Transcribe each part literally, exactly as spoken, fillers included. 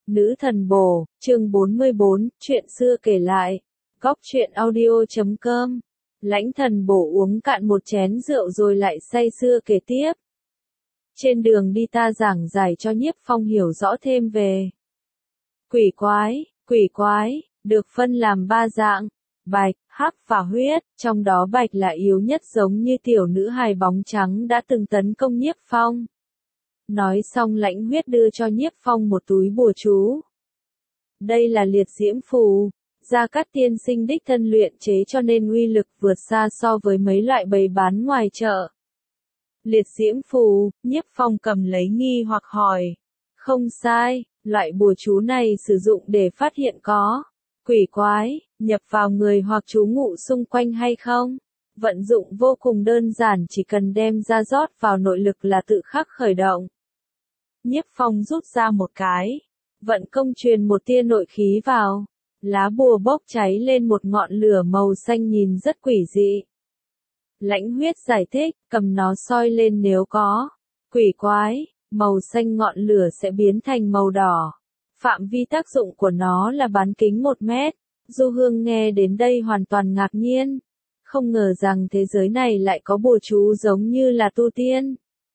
Nữ thần bổ, chương bốn mươi bốn, chuyện xưa kể lại. Góc truyện audio chấm com. Lãnh thần bổ uống cạn một chén rượu rồi lại say sưa kể tiếp. Trên đường đi ta giảng giải cho Nhiếp Phong hiểu rõ thêm về quỷ quái. Quỷ quái được phân làm ba dạng: bạch, hắc và huyết, trong đó bạch là yếu nhất, giống như tiểu nữ hài bóng trắng đã từng tấn công Nhiếp Phong. Nói xong Lãnh Huyết đưa cho Nhiếp Phong một túi bùa chú. Đây là liệt diễm phù, Gia Cát tiên sinh đích thân luyện chế cho nên uy lực vượt xa so với mấy loại bày bán ngoài chợ. Liệt diễm phù, Nhiếp Phong cầm lấy nghi hoặc hỏi. Không sai, loại bùa chú này sử dụng để phát hiện có quỷ quái nhập vào người hoặc trú ngụ xung quanh hay không. Vận dụng vô cùng đơn giản, chỉ cần đem ra rót vào nội lực là tự khắc khởi động. Nhiếp Phong rút ra một cái, vận công truyền một tia nội khí vào, lá bùa bốc cháy lên một ngọn lửa màu xanh nhìn rất quỷ dị. Lãnh Huyết giải thích, cầm nó soi lên, nếu có quỷ quái, màu xanh ngọn lửa sẽ biến thành màu đỏ. Phạm vi tác dụng của nó là bán kính một mét. Du Hương nghe đến đây hoàn toàn ngạc nhiên. Không ngờ rằng thế giới này lại có bùa chú giống như là tu tiên.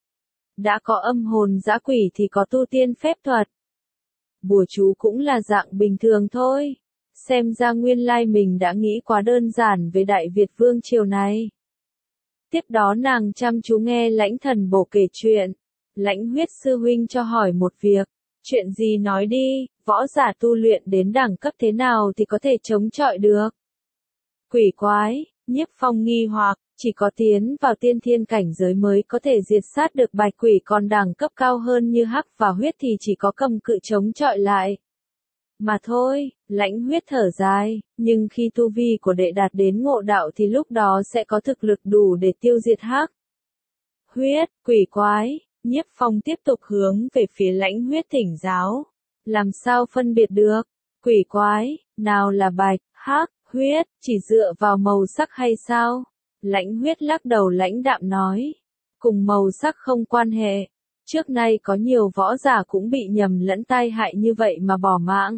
Đã có âm hồn dã quỷ thì có tu tiên phép thuật. Bùa chú cũng là dạng bình thường thôi. Xem ra nguyên lai mình đã nghĩ quá đơn giản về Đại Việt Vương triều này. Tiếp đó nàng chăm chú nghe Lãnh thần bổ kể chuyện. Lãnh Huyết sư huynh cho hỏi một việc. Chuyện gì nói đi, võ giả tu luyện đến đẳng cấp thế nào thì có thể chống chọi được quỷ quái. Nhiếp Phong nghi hoặc, chỉ có tiến vào tiên thiên cảnh giới mới có thể diệt sát được bạch quỷ, còn đẳng cấp cao hơn như hắc và huyết thì chỉ có cầm cự chống chọi lại mà thôi. Lãnh Huyết thở dài, nhưng khi tu vi của đệ đạt đến ngộ đạo thì lúc đó sẽ có thực lực đủ để tiêu diệt hắc, huyết, quỷ quái. Nhiếp Phong tiếp tục hướng về phía Lãnh Huyết thỉnh giáo. Làm sao phân biệt được quỷ quái, nào là bạch, hắc, huyết, chỉ dựa vào màu sắc hay sao? Lãnh Huyết lắc đầu lãnh đạm nói. Cùng màu sắc không quan hệ. Trước nay có nhiều võ giả cũng bị nhầm lẫn tai hại như vậy mà bỏ mạng.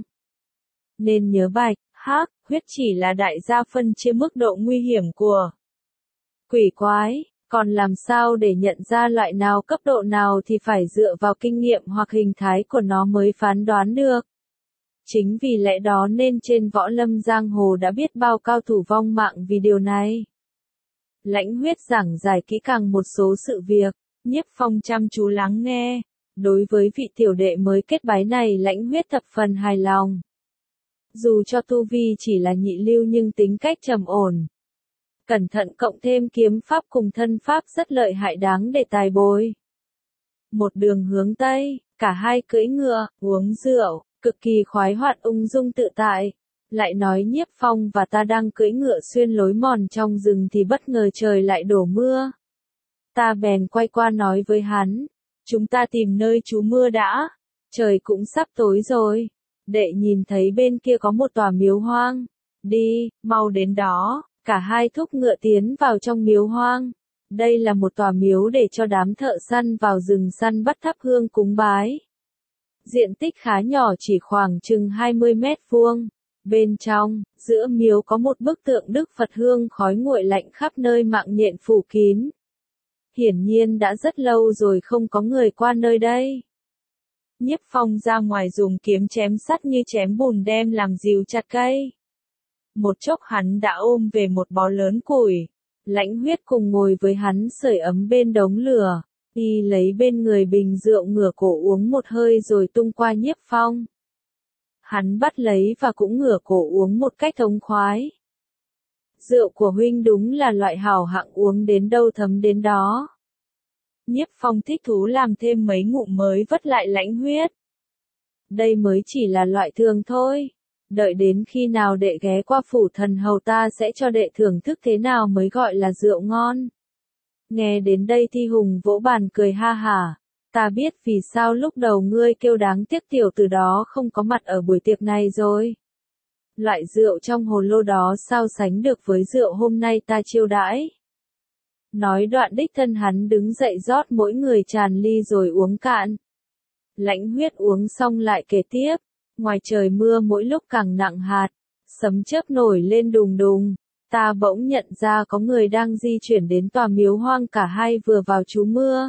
Nên nhớ bạch, hắc, huyết chỉ là đại gia phân chia mức độ nguy hiểm của quỷ quái. Còn làm sao để nhận ra loại nào cấp độ nào thì phải dựa vào kinh nghiệm hoặc hình thái của nó mới phán đoán được. Chính vì lẽ đó nên trên võ lâm giang hồ đã biết bao cao thủ vong mạng vì điều này. Lãnh Huyết giảng giải kỹ càng một số sự việc. Nhiếp Phong chăm chú lắng nghe. Đối với vị tiểu đệ mới kết bái này, Lãnh Huyết thập phần hài lòng. Dù cho tu vi chỉ là nhị lưu nhưng tính cách trầm ổn, cẩn thận, cộng thêm kiếm pháp cùng thân pháp rất lợi hại, đáng để tài bồi. Một đường hướng Tây, cả hai cưỡi ngựa, uống rượu, cực kỳ khoái hoạt ung dung tự tại. Lại nói Nhiếp Phong và ta đang cưỡi ngựa xuyên lối mòn trong rừng thì bất ngờ trời lại đổ mưa. Ta bèn quay qua nói với hắn, chúng ta tìm nơi trú mưa đã, trời cũng sắp tối rồi. Đệ nhìn thấy bên kia có một tòa miếu hoang, đi, mau đến đó. Cả hai thúc ngựa tiến vào trong miếu hoang. Đây là một tòa miếu để cho đám thợ săn vào rừng săn bắt thắp hương cúng bái. Diện tích khá nhỏ, chỉ khoảng chừng hai mươi mét vuông. Bên trong, giữa miếu có một bức tượng Đức Phật, hương khói nguội lạnh khắp nơi, mạng nhện phủ kín. Hiển nhiên đã rất lâu rồi không có người qua nơi đây. Nhiếp Phong ra ngoài dùng kiếm chém sắt như chém bùn, đem làm rìu chặt cây. Một chốc hắn đã ôm về một bó lớn củi. Lãnh Huyết cùng ngồi với hắn sưởi ấm bên đống lửa. Y lấy bên người bình rượu ngửa cổ uống một hơi rồi tung qua Nhiếp Phong. Hắn bắt lấy và cũng ngửa cổ uống một cách thống khoái. Rượu của huynh đúng là loại hảo hạng, uống đến đâu thấm đến đó. Nhiếp Phong thích thú làm thêm mấy ngụm mới vất lại Lãnh Huyết. Đây mới chỉ là loại thường thôi. Đợi đến khi nào đệ ghé qua phủ thần hầu ta sẽ cho đệ thưởng thức thế nào mới gọi là rượu ngon. Nghe đến đây Thi Hùng vỗ bàn cười ha hả. Ta biết vì sao lúc đầu ngươi kêu đáng tiếc tiểu tử đó không có mặt ở buổi tiệc này rồi. Loại rượu trong hồ lô đó sao sánh được với rượu hôm nay ta chiêu đãi. Nói đoạn đích thân hắn đứng dậy rót mỗi người tràn ly rồi uống cạn. Lãnh Huyết uống xong lại kể tiếp. Ngoài trời mưa mỗi lúc càng nặng hạt, sấm chớp nổi lên đùng đùng. Ta bỗng nhận ra có người đang di chuyển đến tòa miếu hoang, cả hai vừa vào trú mưa.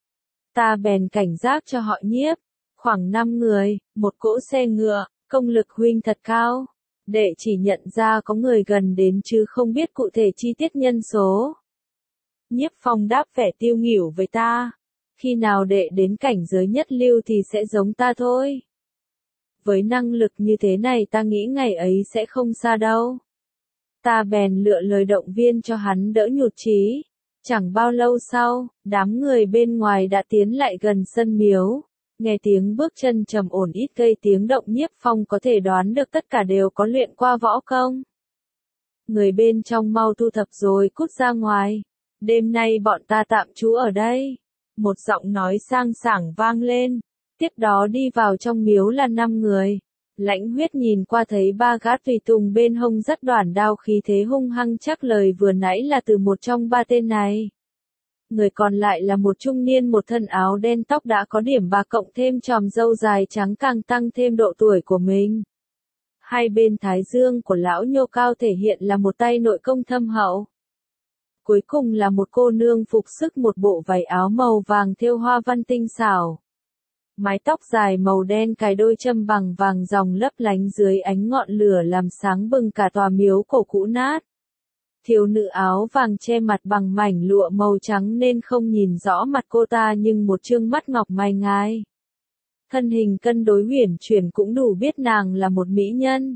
Ta bèn cảnh giác cho họ nhiếp. Khoảng năm người, một cỗ xe ngựa, công lực huynh thật cao. Đệ chỉ nhận ra có người gần đến chứ không biết cụ thể chi tiết nhân số. Nhiếp Phong đáp vẻ tiêu nghỉu với ta. Khi nào đệ đến cảnh giới nhất lưu thì sẽ giống ta thôi. Với năng lực như thế này ta nghĩ ngày ấy sẽ không xa đâu. Ta bèn lựa lời động viên cho hắn đỡ nhụt chí. Chẳng bao lâu sau, đám người bên ngoài đã tiến lại gần sân miếu. Nghe tiếng bước chân trầm ổn ít gây tiếng động, Nhiếp Phong có thể đoán được tất cả đều có luyện qua võ công. Người bên trong mau thu thập rồi cút ra ngoài. Đêm nay bọn ta tạm trú ở đây. Một giọng nói sang sảng vang lên. Tiếp đó đi vào trong miếu là năm người. Lãnh Huyết nhìn qua thấy ba gã tùy tùng bên hông dắt đoản đao, khí thế hung hăng, chắc lời vừa nãy là từ một trong ba tên này. Người còn lại là một trung niên, một thân áo đen, tóc đã có điểm bạc cộng thêm chòm râu dài trắng càng tăng thêm độ tuổi của mình. Hai bên thái dương của lão nhô cao thể hiện là một tay nội công thâm hậu. Cuối cùng là một cô nương phục sức một bộ váy áo màu vàng thêu hoa văn tinh xảo. Mái tóc dài màu đen cài đôi châm bằng vàng ròng lấp lánh dưới ánh ngọn lửa làm sáng bừng cả tòa miếu cổ cũ nát. Thiếu nữ áo vàng che mặt bằng mảnh lụa màu trắng nên không nhìn rõ mặt cô ta, nhưng một trương mắt ngọc mày ngài. Thân hình cân đối huyền chuyển cũng đủ biết nàng là một mỹ nhân.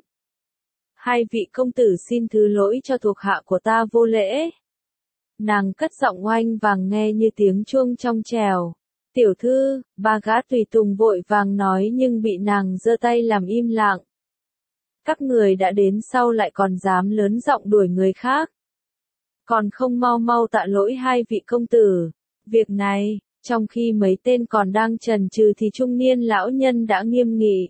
Hai vị công tử xin thứ lỗi cho thuộc hạ của ta vô lễ. Nàng cất giọng oanh vàng nghe như tiếng chuông trong trèo. Tiểu thư, ba gã tùy tùng vội vàng nói nhưng bị nàng giơ tay làm im lặng. Các người đã đến sau lại còn dám lớn giọng đuổi người khác. Còn không mau mau tạ lỗi hai vị công tử. Việc này, trong khi mấy tên còn đang chần chừ thì trung niên lão nhân đã nghiêm nghị.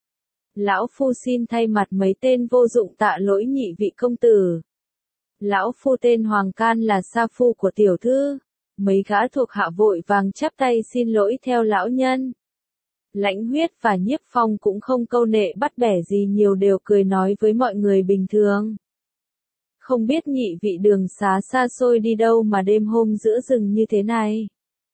Lão phu xin thay mặt mấy tên vô dụng tạ lỗi nhị vị công tử. Lão phu tên Hoàng Can, là sa phu của tiểu thư. Mấy gã thuộc hạ vội vàng chắp tay xin lỗi theo lão nhân. Lãnh Huyết và Nhiếp Phong cũng không câu nệ bắt bẻ gì nhiều, đều cười nói với mọi người bình thường. Không biết nhị vị đường xá xa xôi đi đâu mà đêm hôm giữa rừng như thế này.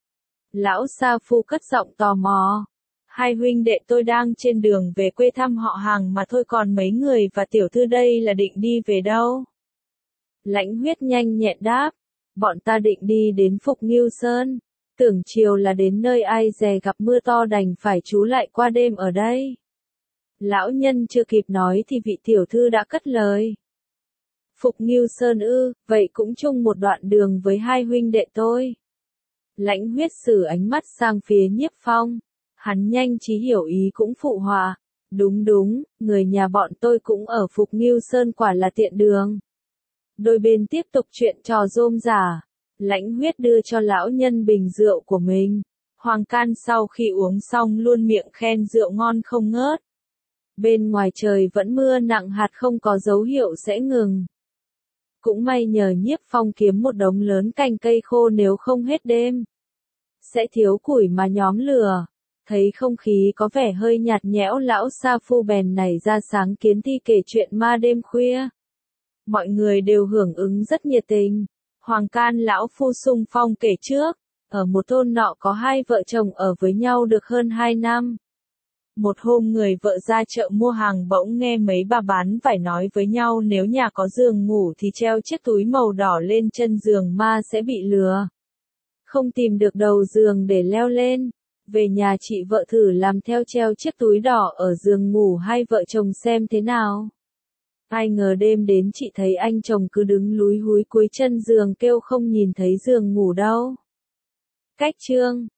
Lão sa phu cất giọng tò mò. Hai huynh đệ tôi đang trên đường về quê thăm họ hàng mà thôi, còn mấy người và tiểu thư đây là định đi về đâu? Lãnh Huyết nhanh nhẹn đáp. Bọn ta định đi đến Phục Ngưu Sơn. Tưởng chiều là đến nơi, ai dè gặp mưa to đành phải trú lại qua đêm ở đây. Lão nhân chưa kịp nói thì vị tiểu thư đã cất lời. Phục Ngưu Sơn ư, vậy cũng chung một đoạn đường với hai huynh đệ tôi. Lãnh Huyết sử ánh mắt sang phía Nhiếp Phong. Hắn nhanh trí hiểu ý cũng phụ họa. Đúng đúng, người nhà bọn tôi cũng ở Phục Ngưu Sơn, quả là tiện đường. Đôi bên tiếp tục chuyện trò rôm rả. Lãnh Huyết đưa cho lão nhân bình rượu của mình. Hoàng Can sau khi uống xong luôn miệng khen rượu ngon không ngớt. Bên ngoài trời vẫn mưa nặng hạt, không có dấu hiệu sẽ ngừng. Cũng may nhờ Nhiếp Phong kiếm một đống lớn cành cây khô, nếu không hết đêm sẽ thiếu củi mà nhóm lửa. Thấy không khí có vẻ hơi nhạt nhẽo, lão sa phu bèn nảy ra sáng kiến thi kể chuyện ma đêm khuya. Mọi người đều hưởng ứng rất nhiệt tình. Hoàng Can lão phu xung phong kể trước. Ở một thôn nọ có hai vợ chồng ở với nhau được hơn hai năm. Một hôm người vợ ra chợ mua hàng, bỗng nghe mấy bà bán vải nói với nhau nếu nhà có giường ngủ thì treo chiếc túi màu đỏ lên chân giường, ma sẽ bị lừa. Không tìm được đầu giường để leo lên. Về nhà chị vợ thử làm theo, treo chiếc túi đỏ ở giường ngủ hai vợ chồng xem thế nào. Ai ngờ đêm đến chị thấy anh chồng cứ đứng lúi húi cuối chân giường kêu không nhìn thấy giường ngủ đâu. Cách chương